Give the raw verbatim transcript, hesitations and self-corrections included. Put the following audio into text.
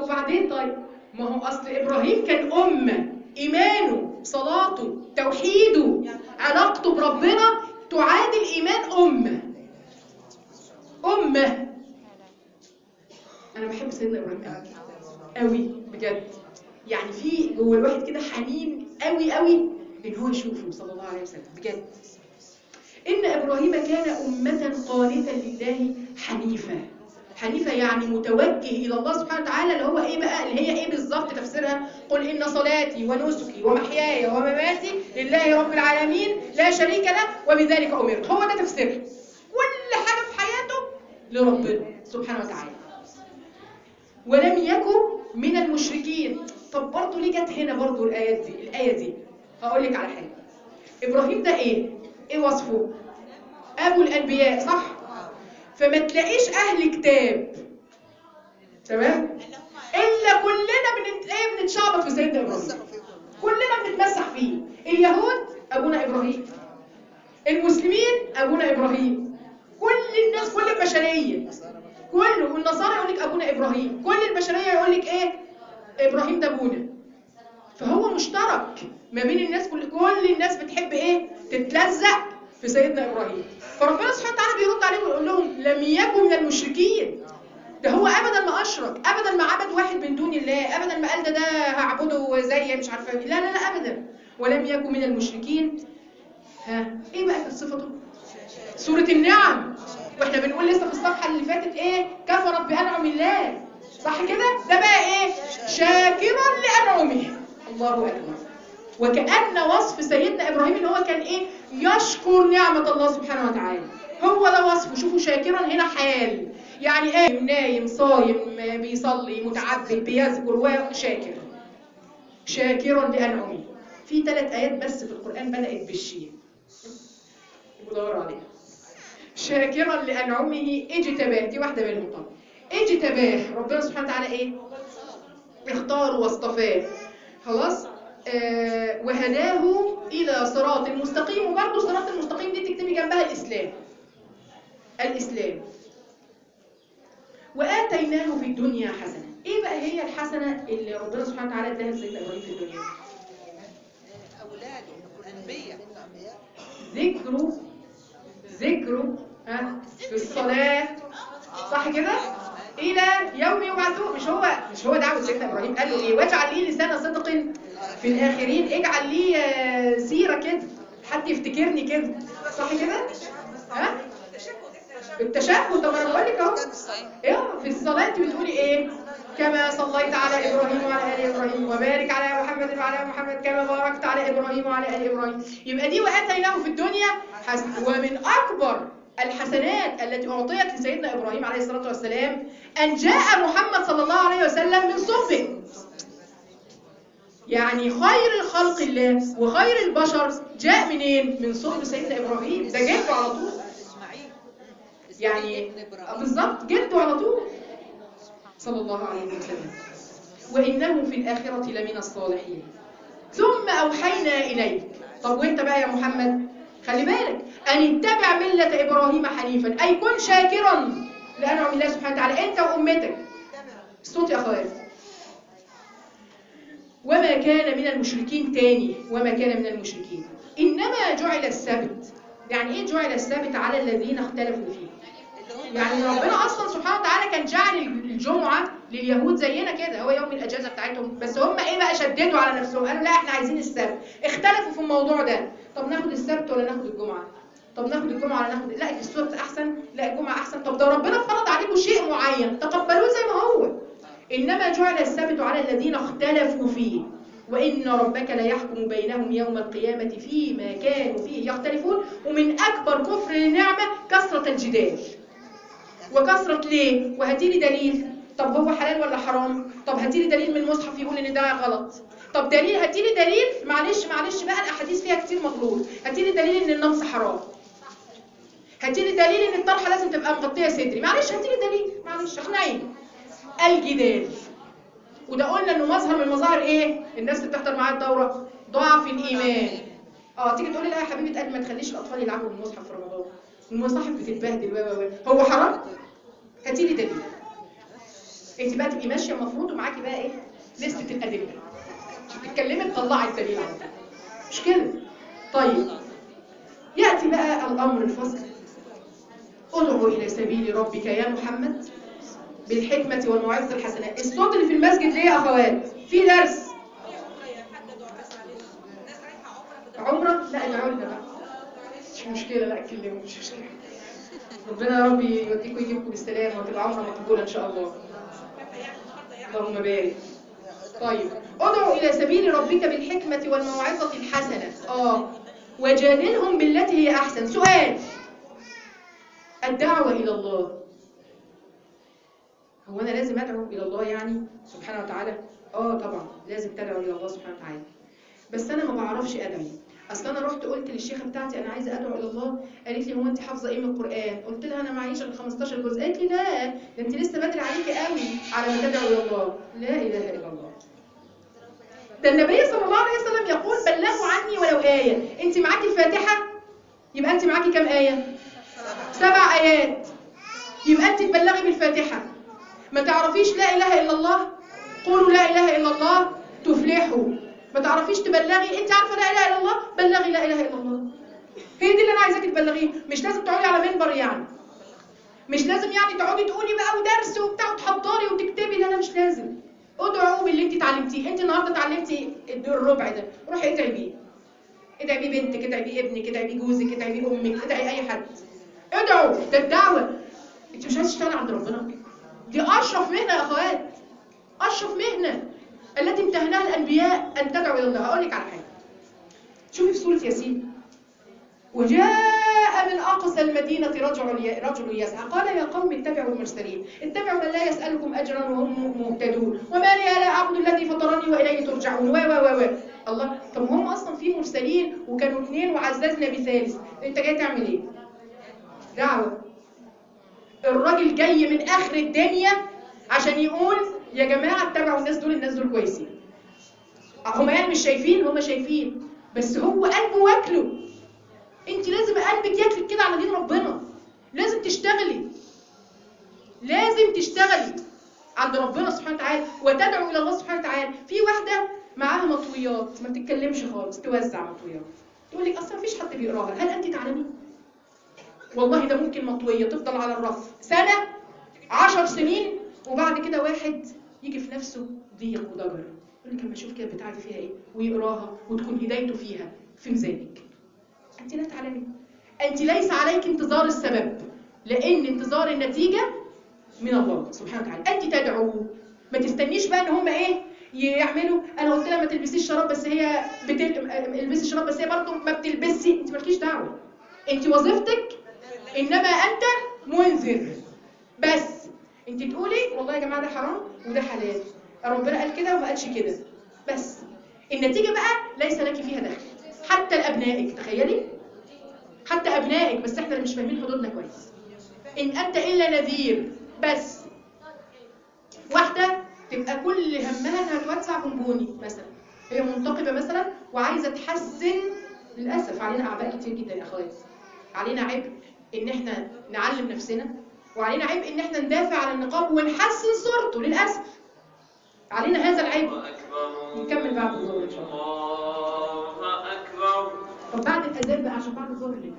وبعدين طيب ما هو اصل ابراهيم كان امه، ايمانه صلاته توحيده علاقته بربنا تعادل ايمان امه. امه انا بحب سيدنا ابراهيم قوي قوي بجد، يعني في جوه الواحد كده حنين قوي قوي ان هو يشوفه صلى الله عليه وسلم بجد. ان ابراهيم كان امه قانتا لله حنيفا. حنيفة يعني متوجه إلى الله سبحانه وتعالى، اللي هو إيه بقى؟ اللي هي إيه بالظبط تفسيرها؟ قل إن صلاتي ونسكي ومحياي ومماتي لله رب العالمين لا شريك له وبذلك أمرت. هو ده تفسيرها. كل حاجة في حياته لربنا سبحانه وتعالى. ولم يكن من المشركين. طب برضه ليه جت هنا برضه الآيات دي؟ الآية دي هقول لك على حاجة. إبراهيم ده إيه؟ إيه وصفه؟ أبو الأنبياء صح؟ فما تلاقيش أهل كتاب تمام؟ إلا كلنا بنت... إيه بنتشعبط في سيدنا إبراهيم. كلنا بنتمسح فيه. اليهود أبونا إبراهيم. المسلمين أبونا إبراهيم. كل الناس كل البشرية كله، والنصارى يقول لك أبونا إبراهيم، كل البشرية يقول لك إيه؟ إبراهيم ده أبونا. فهو مشترك ما بين الناس، كل كل الناس بتحب إيه؟ تتلزق في سيدنا إبراهيم. فربنا سبحانه وتعالى بيرد عليهم ويقول لهم لم يكن من المشركين. ده هو ابدا ما اشرك، ابدا ما عبد واحد من دون الله، ابدا ما قال ده ده هعبده زي مش عارفه. لا لا لا ابدا. ولم يكن من المشركين. ها ايه بقى كانت صفته؟ سوره النعم. واحنا بنقول لسه في الصفحه اللي فاتت ايه؟ كفرت بانعم الله. صح كده؟ ده بقى ايه؟ شاكرا لانعمه. الله اكبر. وكأن وصف سيدنا ابراهيم ان هو كان ايه؟ يشكر نعمه الله سبحانه وتعالى. هو ده وصفه. شوفوا شاكرا هنا حال، يعني ايه؟ نايم صايم بيصلي متعبد بيذكر وشاكر. شاكرا لانعمه. في ثلاث ايات بس في القران بدات بالشين، بدور عليها. شاكرا لانعمه اجتباه، دي واحده منهم. طبعا اجتباه ربنا سبحانه وتعالى ايه؟ اختاره واصطفاه خلاص. آه وهداه الى صراط المستقيم. وبرضه صراط المستقيم دي تكتبي جنبها الاسلام. الاسلام. وآتيناه في الدنيا حسنة. ايه بقى هي الحسنة اللي ربنا سبحانه وتعالى اداها لسيدنا ابراهيم في الدنيا؟ اولاده الانبياء. ذكره ذكره ها في الصلاة صح كده؟ الى يوم يبعثون. مش هو مش هو دعوة سيدنا ابراهيم قال له ايه؟ واجعل لي لسان صدق في الاخرين. اجعل لي سيرة كده حد يفتكرني كده صح كده؟ ها؟ التشهد. طب انا بقول لك اهو ايه في الصلاه انت بتقولي ايه؟ كما صليت على ابراهيم وعلى ال ابراهيم وبارك على محمد وعلى محمد كما باركت على ابراهيم وعلى ال ابراهيم. يبقى دي واتيناه في الدنيا حسنه. ومن اكبر الحسنات التي اعطيت لسيدنا ابراهيم عليه الصلاه والسلام ان جاء محمد صلى الله عليه وسلم من صلبه. يعني خير الخلق الله وخير البشر جاء منين؟ من صلب سيدنا ابراهيم. ده جده على طول، يعني بالظبط جده على طول صلى الله عليه وسلم. وإنه في الآخرة لمن الصالحين. ثم أوحينا إليك. طب وانت بقى يا محمد خلي بالك أن اتبع ملة إبراهيم حنيفا، أي كن شاكرا لأنعم الله سبحانه وتعالى أنت وأمتك. الصوت يا أخوات. وما كان من المشركين. تاني وما كان من المشركين. إنما جعل السبت. يعني إيه جعل السبت على الذين اختلفوا فيه؟ يعني ربنا اصلا سبحانه وتعالى كان جعل الجمعه لليهود زينا كده، هو يوم الاجازه بتاعتهم، بس هم ايه بقى؟ شددوا على نفسهم قالوا لا احنا عايزين السبت. اختلفوا في الموضوع ده. طب ناخد السبت ولا ناخد الجمعه؟ طب ناخد الجمعه ولا ناخد لا السبت احسن؟ لا الجمعه احسن. طب ده ربنا فرض عليكم شيء معين تقبلوه زي ما هو. انما جعل السبت على الذين اختلفوا فيه وان ربك لا يحكم بينهم يوم القيامه فيما كانوا فيه يختلفون. ومن اكبر كفر النعمه كثره الجدال. وكثرة ليه؟ وهاتي لي دليل. طب هو حلال ولا حرام؟ طب هاتي لي دليل من المصحف يقول ان ده غلط. طب دليل، هاتي لي دليل. معلش معلش بقى الاحاديث فيها كتير مغلوط. هاتي لي دليل ان النمص حرام. هاتي لي دليل ان الطرحه لازم تبقى مغطيه صدري. معلش هاتي لي دليل. معلش اقنعيني. الجدال. وده قلنا انه مظهر من مظاهر ايه؟ الناس اللي بتحضر معايا الدوره ضعف الايمان. اه تيجي تقولي لا يا حبيبه قلبي ما تخليش الاطفال يلعبوا بالمصحف في رمضان. المصاحف بتتبهدل. هو حرام؟ هاتي لي دليل. انت بقى تبقي ماشيه المفروض ومعاكي بقى ايه لسته الادله، مش بتتكلمي تطلعي الدليل على طول، مش كده؟ طيب ياتي بقى الامر الفصل، ادعو الى سبيل ربك يا محمد بالحكمه والموعظه الحسنه. الصوت اللي في المسجد ليه يا اخوات؟ في درس عمره؟ لا ادعوا لنا بقى، مش مشكله، لا اتكلموا، مش مشكله. ربنا يا رب يوديكم ويجيبكم بالسلامه وتبقى عمره مقبوله ان شاء الله. اللهم بارك. طيب ادعو الى سبيل ربك بالحكمه والموعظه الحسنه، اه وجادلهم بالتي هي احسن. سؤال، الدعوه الى الله، هو انا لازم ادعو الى الله يعني سبحانه وتعالى؟ اه طبعا لازم تدعو الى الله سبحانه وتعالى، بس انا ما بعرفش ادعي. اصل انا رحت قلت للشيخه بتاعتي انا عايزه ادعو الى الله، قالت لي هو انت حافظه ايه من القران؟ قلت لها انا معيش غير خمستاشر جزء. قالت لي لا ده انت لسه بدري عليكي قوي على ما تدعو الى الله. لا اله الا الله، ده النبي صلى الله عليه وسلم يقول بلغوا عني ولو ايه. انت معاكي الفاتحه يبقى انت معاكي كام ايه؟ سبع ايات، يبقى انت تبلغي بالفاتحه. ما تعرفيش لا اله الا الله؟ قولوا لا اله الا الله تفلحوا. ما تعرفيش تبلغي؟ انت عارفه لا اله الا الله؟ بلغي لا اله الا الله. هي دي اللي انا عايزاكي تبلغيه، مش لازم تقعدي على منبر يعني، مش لازم يعني تقعدي تقولي بقى ودرس وبتاع وتحضري وتكتبي، لا لا مش لازم. ادعوا باللي انت اتعلمتيه. انت النهارده اتعلمتي الربع ده، روحي ادعي بيه، ادعي بيه بنتك، ادعي بيه ابنك، ادعي بيه جوزك، ادعي بيه امك، ادعي اي حد. ادعوا، ده الدعوه. انت مش عايزه تشتغلي عند ربنا؟ دي اشرف مهنه يا اخوات، اشرف مهنه التي امتهنها الانبياء ان تدعوا الى الله. هقول لك على حاجه، شوفي في سوره ياسين، وجاء من اقصى المدينه رجل رجل يسعى قال يا قوم اتبعوا المرسلين، اتبعوا من لا يسالكم اجرا وهم مهتدون وما لي لا اعبد الذي فطرني واليه ترجعون. و و و الله، طب هم اصلا في مرسلين وكانوا اثنين وعززنا بثالث، انت جاي تعمل ايه؟ دعوه. الراجل جاي من اخر الدنيا عشان يقول يا جماعه اتبعوا الناس دول، الناس دول كويسين. هم يعني مش شايفين؟ هم شايفين، بس هو قلبه واكله. انت لازم قلبك ياكلك كده على دين ربنا، لازم تشتغلي، لازم تشتغلي عند ربنا سبحانه وتعالى وتدعو الى الله سبحانه وتعالى. في واحده معاها مطويات ما بتتكلمش خالص، توزع مطويات، تقول لك اصلا مفيش حد بيقراها. هل انت تعلمي؟ والله ده ممكن مطويه تفضل على الرف سنه عشر سنين وبعد كده واحد يجي في نفسه ضيق وضجر يقول لك اما اشوف كده البتاعه دي فيها ايه ويقراها وتكون هدايته فيها في ميزانك. انت لا تعلمي، انت ليس عليك انتظار السبب، لان انتظار النتيجه من الله سبحانه وتعالى. انت تدعو، ما تستنيش بقى ان هم ايه يعملوا. انا قلت لها ما تلبسيش شراب بس هي بتل... البسي شراب بس هي برضه ما بتلبسي، انت مالكيش دعوه. انت وظيفتك انما انت منذر بس. انت تقولي والله يا جماعه ده حرام وده حلال، ربنا قال كده وما قالش كده بس. النتيجه بقى ليس لك فيها دخل، حتى لابنائك. تخيلي، حتى ابنائك، بس احنا اللي مش فاهمين حدودنا كويس. ان انت الا نذير بس. واحده تبقى كل همها انها توسع بونبوني مثلا، هي منتقبه مثلا وعايزه تحسن. للاسف علينا اعباء كتير جدا يا اخواتي، علينا عبء ان احنا نعلم نفسنا، وعلينا عبء ان احنا ندافع عن النقاب ونحسن صورته. للاسف علينا هذا العبء. نكمل بعد الظهر ان شاء الله. الله اكبر. طب بعد الاذان بقى عشان بعد الظهر ليه؟